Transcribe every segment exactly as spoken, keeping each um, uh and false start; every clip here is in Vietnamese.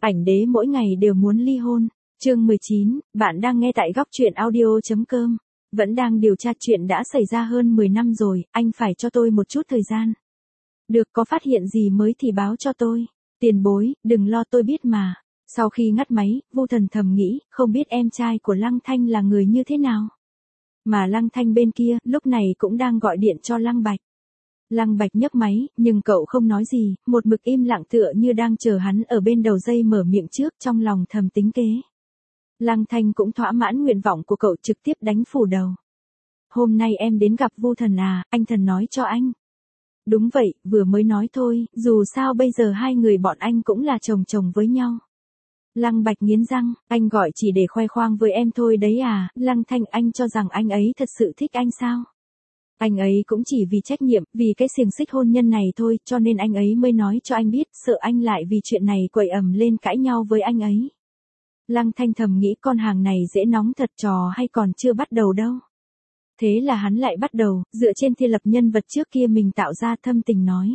Ảnh đế mỗi ngày đều muốn ly hôn. Chương mười chín, bạn đang nghe tại góc truyện audio.com. Vẫn đang điều tra chuyện đã xảy ra hơn mười năm rồi, anh phải cho tôi một chút thời gian. Được, có phát hiện gì mới thì báo cho tôi. Tiền bối, đừng lo, tôi biết mà. Sau khi ngắt máy, Vu Thần thầm nghĩ, không biết em trai của Lăng Thanh là người như thế nào. Mà Lăng Thanh bên kia, lúc này cũng đang gọi điện cho Lăng Bạch. Lăng Bạch nhấc máy, nhưng cậu không nói gì, một mực im lặng tựa như đang chờ hắn ở bên đầu dây mở miệng trước, trong lòng thầm tính kế. Lăng Thanh cũng thỏa mãn nguyện vọng của cậu, trực tiếp đánh phủ đầu. Hôm nay em đến gặp Vu Thần à, anh Thần nói cho anh. Đúng vậy, vừa mới nói thôi, dù sao bây giờ hai người bọn anh cũng là chồng chồng với nhau. Lăng Bạch nghiến răng, anh gọi chỉ để khoe khoang với em thôi đấy à. Lăng Thanh, anh cho rằng anh ấy thật sự thích anh sao? Anh ấy cũng chỉ vì trách nhiệm, vì cái xiềng xích hôn nhân này thôi, cho nên anh ấy mới nói cho anh biết, sợ anh lại vì chuyện này quậy ầm lên cãi nhau với anh ấy. Lăng Thanh thầm nghĩ con hàng này dễ nóng thật, trò hay còn chưa bắt đầu đâu. Thế là hắn lại bắt đầu, dựa trên thiên lập nhân vật trước kia mình tạo ra, thâm tình nói.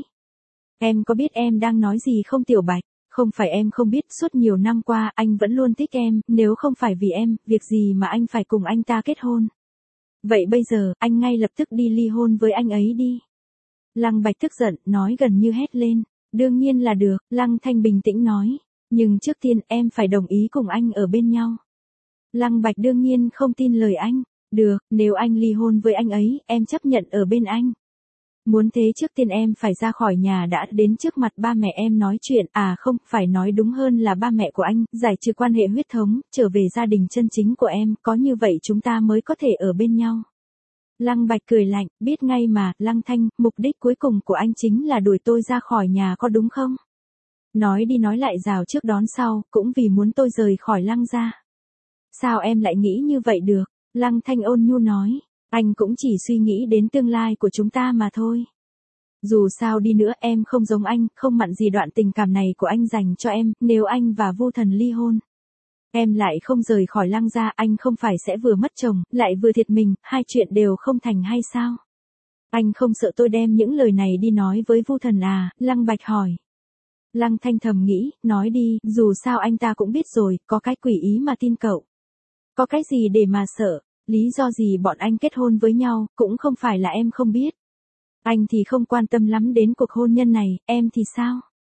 Em có biết em đang nói gì không Tiểu Bạch? Không phải em không biết, suốt nhiều năm qua anh vẫn luôn thích em, nếu không phải vì em, việc gì mà anh phải cùng anh ta kết hôn. Vậy bây giờ, anh ngay lập tức đi ly hôn với anh ấy đi. Lăng Bạch tức giận, nói gần như hét lên. Đương nhiên là được, Lăng Thanh bình tĩnh nói. Nhưng trước tiên em phải đồng ý cùng anh ở bên nhau. Lăng Bạch đương nhiên không tin lời anh. Được, nếu anh ly hôn với anh ấy, em chấp nhận ở bên anh. Muốn thế trước tiên em phải ra khỏi nhà đã, đến trước mặt ba mẹ em nói chuyện, à không, phải nói đúng hơn là ba mẹ của anh, giải trừ quan hệ huyết thống, trở về gia đình chân chính của em, có như vậy chúng ta mới có thể ở bên nhau. Lăng Bạch cười lạnh, biết ngay mà, Lăng Thanh, mục đích cuối cùng của anh chính là đuổi tôi ra khỏi nhà có đúng không? Nói đi nói lại rào trước đón sau, cũng vì muốn tôi rời khỏi Lăng gia. Sao em lại nghĩ như vậy được? Lăng Thanh ôn nhu nói. Anh cũng chỉ suy nghĩ đến tương lai của chúng ta mà thôi. Dù sao đi nữa em không giống anh, không mặn gì đoạn tình cảm này của anh dành cho em, nếu anh và Vu Thần ly hôn. Em lại không rời khỏi Lăng gia, anh không phải sẽ vừa mất chồng, lại vừa thiệt mình, hai chuyện đều không thành hay sao? Anh không sợ tôi đem những lời này đi nói với Vu Thần à? Lăng Bạch hỏi. Lăng Thanh thầm nghĩ, nói đi, dù sao anh ta cũng biết rồi, có cái quỷ ý mà tin cậu. Có cái gì để mà sợ? Lý do gì bọn anh kết hôn với nhau, cũng không phải là em không biết. Anh thì không quan tâm lắm đến cuộc hôn nhân này, em thì sao?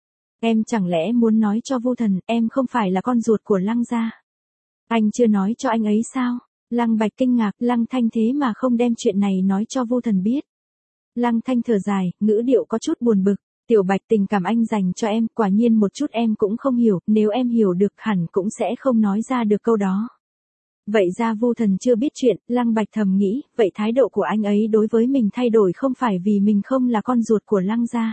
Em chẳng lẽ muốn nói cho Vu Thần, em không phải là con ruột của Lăng gia? Anh chưa nói cho anh ấy sao? Lăng Bạch kinh ngạc, Lăng Thanh thế mà không đem chuyện này nói cho Vu Thần biết. Lăng Thanh thở dài, ngữ điệu có chút buồn bực. Tiểu Bạch, tình cảm anh dành cho em, quả nhiên một chút em cũng không hiểu, nếu em hiểu được hẳn cũng sẽ không nói ra được câu đó. Vậy ra Vu Thần chưa biết chuyện, Lăng Bạch thầm nghĩ, vậy thái độ của anh ấy đối với mình thay đổi không phải vì mình không là con ruột của Lăng gia.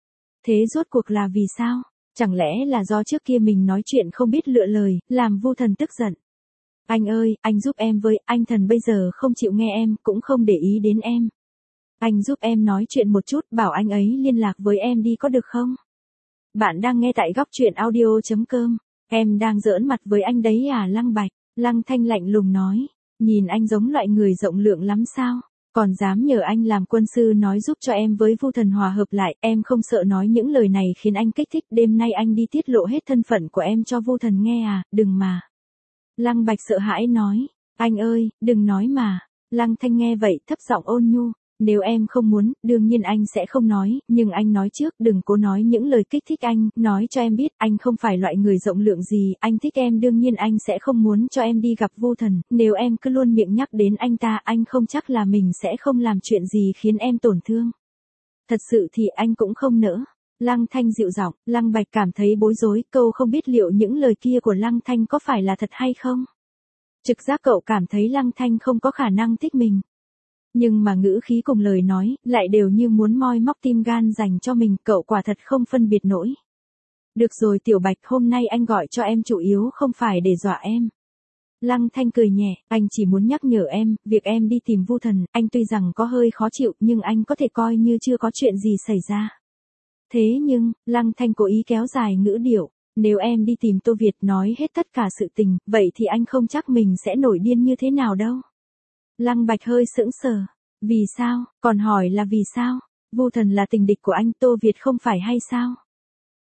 Thế rốt cuộc là vì sao? Chẳng lẽ là do trước kia mình nói chuyện không biết lựa lời, làm Vu Thần tức giận. Anh ơi, anh giúp em với, anh Thần bây giờ không chịu nghe em, cũng không để ý đến em. Anh giúp em nói chuyện một chút, bảo anh ấy liên lạc với em đi có được không? Bạn đang nghe tại góc truyện audio.com. Em đang giỡn mặt với anh đấy à? Lăng Bạch. Lăng Thanh lạnh lùng nói, nhìn anh giống loại người rộng lượng lắm sao, còn dám nhờ anh làm quân sư nói giúp cho em với Vu Thần hòa hợp lại, em không sợ nói những lời này khiến anh kích thích, đêm nay anh đi tiết lộ hết thân phận của em cho Vu Thần nghe à, đừng mà. Lăng Bạch sợ hãi nói, anh ơi, đừng nói mà. Lăng Thanh nghe vậy, thấp giọng ôn nhu. Nếu em không muốn, đương nhiên anh sẽ không nói, nhưng anh nói trước, đừng cố nói những lời kích thích anh, nói cho em biết, anh không phải loại người rộng lượng gì, anh thích em đương nhiên anh sẽ không muốn cho em đi gặp Vu Thần, nếu em cứ luôn miệng nhắc đến anh ta, anh không chắc là mình sẽ không làm chuyện gì khiến em tổn thương. Thật sự thì anh cũng không nỡ. Lăng Thanh dịu giọng, Lăng Bạch cảm thấy bối rối, câu không biết liệu những lời kia của Lăng Thanh có phải là thật hay không. Trực giác cậu cảm thấy Lăng Thanh không có khả năng thích mình. Nhưng mà ngữ khí cùng lời nói, lại đều như muốn moi móc tim gan dành cho mình, cậu quả thật không phân biệt nổi. Được rồi Tiểu Bạch, hôm nay anh gọi cho em chủ yếu không phải để dọa em. Lăng Thanh cười nhẹ, anh chỉ muốn nhắc nhở em, việc em đi tìm Vu Thần, anh tuy rằng có hơi khó chịu, nhưng anh có thể coi như chưa có chuyện gì xảy ra. Thế nhưng, Lăng Thanh cố ý kéo dài ngữ điệu, nếu em đi tìm Tô Việt nói hết tất cả sự tình, vậy thì anh không chắc mình sẽ nổi điên như thế nào đâu. Lăng Bạch hơi sững sờ. Vì sao? Còn hỏi là vì sao? Vu Thần là tình địch của anh, Tô Việt không phải hay sao?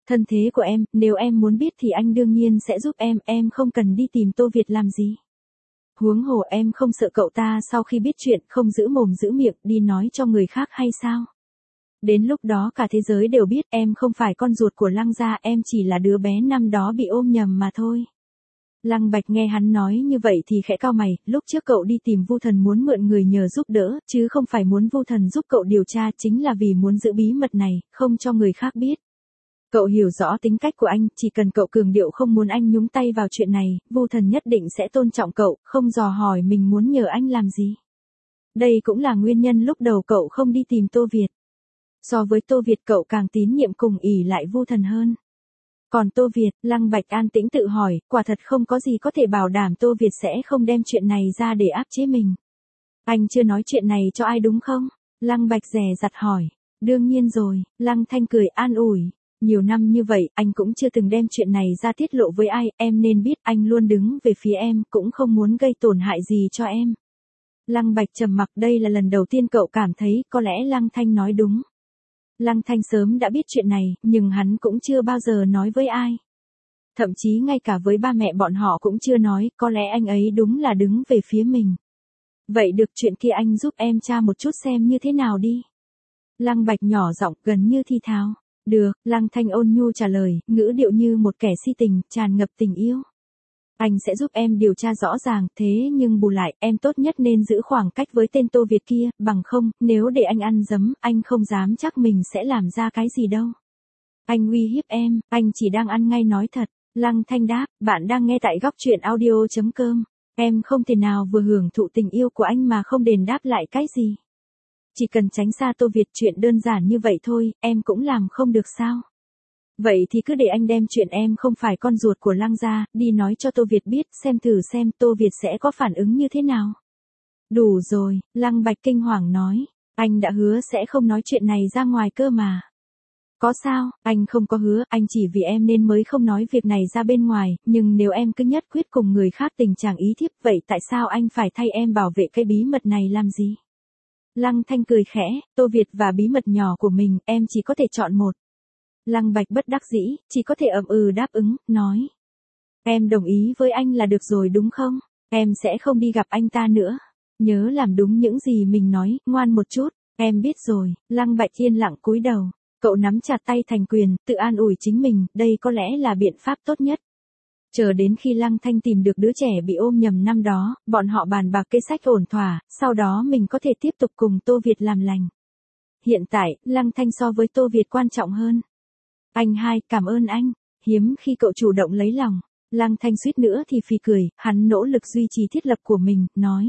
Thân thế của em, nếu em muốn biết thì anh đương nhiên sẽ giúp em, em không cần đi tìm Tô Việt làm gì. Huống hồ em không sợ cậu ta sau khi biết chuyện không giữ mồm giữ miệng đi nói cho người khác hay sao? Đến lúc đó cả thế giới đều biết em không phải con ruột của Lăng gia, em chỉ là đứa bé năm đó bị ôm nhầm mà thôi. Lăng Bạch nghe hắn nói như vậy thì khẽ cau mày, lúc trước cậu đi tìm Vu Thần muốn mượn người nhờ giúp đỡ, chứ không phải muốn Vu Thần giúp cậu điều tra, chính là vì muốn giữ bí mật này, không cho người khác biết. Cậu hiểu rõ tính cách của anh, chỉ cần cậu cường điệu không muốn anh nhúng tay vào chuyện này, Vu Thần nhất định sẽ tôn trọng cậu, không dò hỏi mình muốn nhờ anh làm gì. Đây cũng là nguyên nhân lúc đầu cậu không đi tìm Tô Việt. So với Tô Việt cậu càng tín nhiệm cùng ỷ lại Vu Thần hơn. Còn Tô Việt, Lăng Bạch an tĩnh tự hỏi, quả thật không có gì có thể bảo đảm Tô Việt sẽ không đem chuyện này ra để áp chế mình. Anh chưa nói chuyện này cho ai đúng không? Lăng Bạch dè dặt hỏi. Đương nhiên rồi, Lăng Thanh cười an ủi. Nhiều năm như vậy, anh cũng chưa từng đem chuyện này ra tiết lộ với ai, em nên biết anh luôn đứng về phía em, cũng không muốn gây tổn hại gì cho em. Lăng Bạch trầm mặc, đây là lần đầu tiên cậu cảm thấy có lẽ Lăng Thanh nói đúng. Lăng Thanh sớm đã biết chuyện này, nhưng hắn cũng chưa bao giờ nói với ai. Thậm chí ngay cả với ba mẹ bọn họ cũng chưa nói, có lẽ anh ấy đúng là đứng về phía mình. Vậy được, chuyện kia anh giúp em tra một chút xem như thế nào đi. Lăng Bạch nhỏ giọng gần như thi tháo. Được, Lăng Thanh ôn nhu trả lời, ngữ điệu như một kẻ si tình, tràn ngập tình yêu. Anh sẽ giúp em điều tra rõ ràng, thế nhưng bù lại, em tốt nhất nên giữ khoảng cách với tên Tô Việt kia, bằng không, nếu để anh ăn dấm, anh không dám chắc mình sẽ làm ra cái gì đâu. Anh uy hiếp em, anh chỉ đang ăn ngay nói thật. Lăng Thanh đáp, bạn đang nghe tại góc truyện audio chấm com. Em không thể nào vừa hưởng thụ tình yêu của anh mà không đền đáp lại cái gì. Chỉ cần tránh xa Tô Việt, chuyện đơn giản như vậy thôi, em cũng làm không được sao? Vậy thì cứ để anh đem chuyện em không phải con ruột của Lăng gia, đi nói cho Tô Việt biết, xem thử xem Tô Việt sẽ có phản ứng như thế nào. Đủ rồi, Lăng Bạch kinh hoàng nói, anh đã hứa sẽ không nói chuyện này ra ngoài cơ mà. Có sao, anh không có hứa, anh chỉ vì em nên mới không nói việc này ra bên ngoài, nhưng nếu em cứ nhất quyết cùng người khác tình trạng ý thiếp, vậy tại sao anh phải thay em bảo vệ cái bí mật này làm gì? Lăng Thanh cười khẽ, Tô Việt và bí mật nhỏ của mình, em chỉ có thể chọn một. Lăng Bạch bất đắc dĩ, chỉ có thể ậm ừ đáp ứng, nói. Em đồng ý với anh là được rồi đúng không? Em sẽ không đi gặp anh ta nữa. Nhớ làm đúng những gì mình nói, ngoan một chút. Em biết rồi, Lăng Bạch yên lặng cúi đầu. Cậu nắm chặt tay thành quyền, tự an ủi chính mình, đây có lẽ là biện pháp tốt nhất. Chờ đến khi Lăng Thanh tìm được đứa trẻ bị ôm nhầm năm đó, bọn họ bàn bạc kế sách ổn thỏa, sau đó mình có thể tiếp tục cùng Tô Việt làm lành. Hiện tại, Lăng Thanh so với Tô Việt quan trọng hơn. Anh hai, cảm ơn anh. Hiếm khi cậu chủ động lấy lòng. Lăng Thanh suýt nữa thì phì cười, hắn nỗ lực duy trì thiết lập của mình, nói.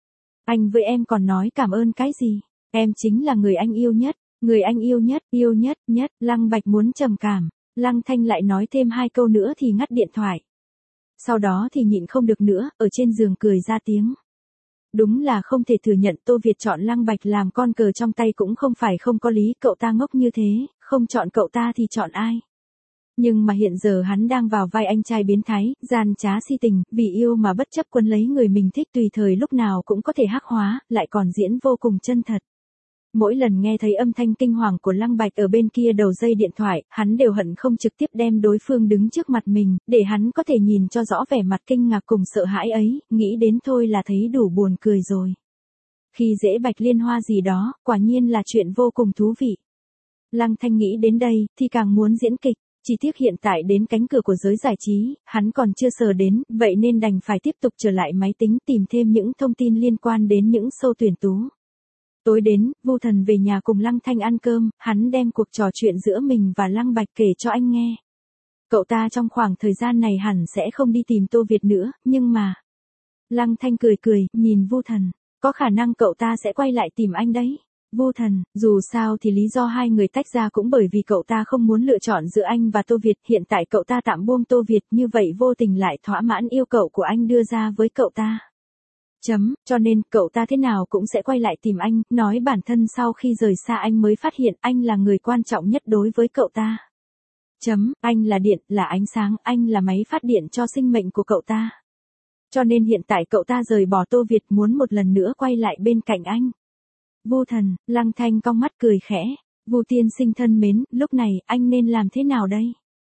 Anh với em còn nói cảm ơn cái gì? Em chính là người anh yêu nhất, người anh yêu nhất, yêu nhất, nhất. Lăng Bạch muốn trầm cảm. Lăng Thanh lại nói thêm hai câu nữa thì ngắt điện thoại. Sau đó thì nhịn không được nữa, ở trên giường cười ra tiếng. Đúng là không thể thừa nhận Tô Việt chọn Lăng Bạch làm con cờ trong tay cũng không phải không có lý, cậu ta ngốc như thế, không chọn cậu ta thì chọn ai. Nhưng mà hiện giờ hắn đang vào vai anh trai biến thái, gian trá si tình, vì yêu mà bất chấp quân lấy người mình thích tùy thời lúc nào cũng có thể hắc hóa, lại còn diễn vô cùng chân thật. Mỗi lần nghe thấy âm thanh kinh hoàng của Lăng Bạch ở bên kia đầu dây điện thoại, hắn đều hận không trực tiếp đem đối phương đứng trước mặt mình, để hắn có thể nhìn cho rõ vẻ mặt kinh ngạc cùng sợ hãi ấy, nghĩ đến thôi là thấy đủ buồn cười rồi. Khi dễ Bạch Liên Hoa gì đó, quả nhiên là chuyện vô cùng thú vị. Lăng Thanh nghĩ đến đây, thì càng muốn diễn kịch, chỉ tiếc hiện tại đến cánh cửa của giới giải trí, hắn còn chưa sờ đến, vậy nên đành phải tiếp tục trở lại máy tính tìm thêm những thông tin liên quan đến những show tuyển tú. Tối đến, Vu Thần về nhà cùng Lăng Thanh ăn cơm, hắn đem cuộc trò chuyện giữa mình và Lăng Bạch kể cho anh nghe. Cậu ta trong khoảng thời gian này hẳn sẽ không đi tìm Tô Việt nữa, nhưng mà... Lăng Thanh cười cười, nhìn Vu Thần, có khả năng cậu ta sẽ quay lại tìm anh đấy. Vu Thần, dù sao thì lý do hai người tách ra cũng bởi vì cậu ta không muốn lựa chọn giữa anh và Tô Việt, hiện tại cậu ta tạm buông Tô Việt, như vậy vô tình lại thỏa mãn yêu cầu của anh đưa ra với cậu ta. Chấm, cho nên, cậu ta thế nào cũng sẽ quay lại tìm anh, nói bản thân sau khi rời xa anh mới phát hiện anh là người quan trọng nhất đối với cậu ta. Chấm, anh là điện, là ánh sáng, anh là máy phát điện cho sinh mệnh của cậu ta. Cho nên hiện tại cậu ta rời bỏ Tô Việt muốn một lần nữa quay lại bên cạnh anh. Vu Thần, Lăng Thanh cong mắt cười khẽ, Vu tiên sinh thân mến, lúc này, anh nên làm thế nào đây?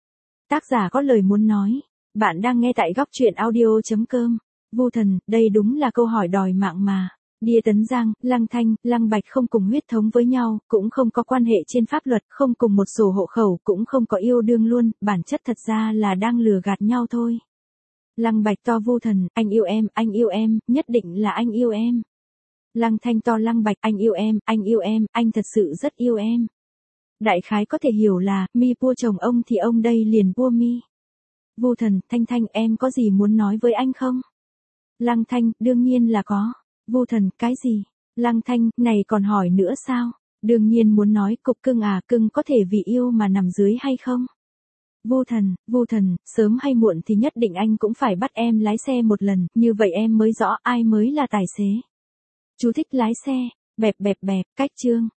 Tác giả có lời muốn nói. Bạn đang nghe tại góc truyện audio.com. Vu thần, đây đúng là câu hỏi đòi mạng mà. Đia Tấn Giang, Lăng Thanh, Lăng Bạch không cùng huyết thống với nhau, cũng không có quan hệ trên pháp luật, không cùng một sổ hộ khẩu, cũng không có yêu đương luôn, bản chất thật ra là đang lừa gạt nhau thôi. Lăng Bạch to Vu thần, anh yêu em, anh yêu em, nhất định là anh yêu em. Lăng Thanh to Lăng Bạch, anh yêu em, anh yêu em, anh thật sự rất yêu em. Đại khái có thể hiểu là, mi pua chồng ông thì ông đây liền pua mi. Vu thần, Thanh Thanh em có gì muốn nói với anh không? Lăng Thanh, đương nhiên là có. Vu thần, cái gì? Lăng Thanh, này còn hỏi nữa sao? Đương nhiên muốn nói, cục cưng à, cưng có thể vì yêu mà nằm dưới hay không? Vu thần, Vu thần, sớm hay muộn thì nhất định anh cũng phải bắt em lái xe một lần, như vậy em mới rõ ai mới là tài xế. Chú thích lái xe, bẹp bẹp bẹp, cách chương.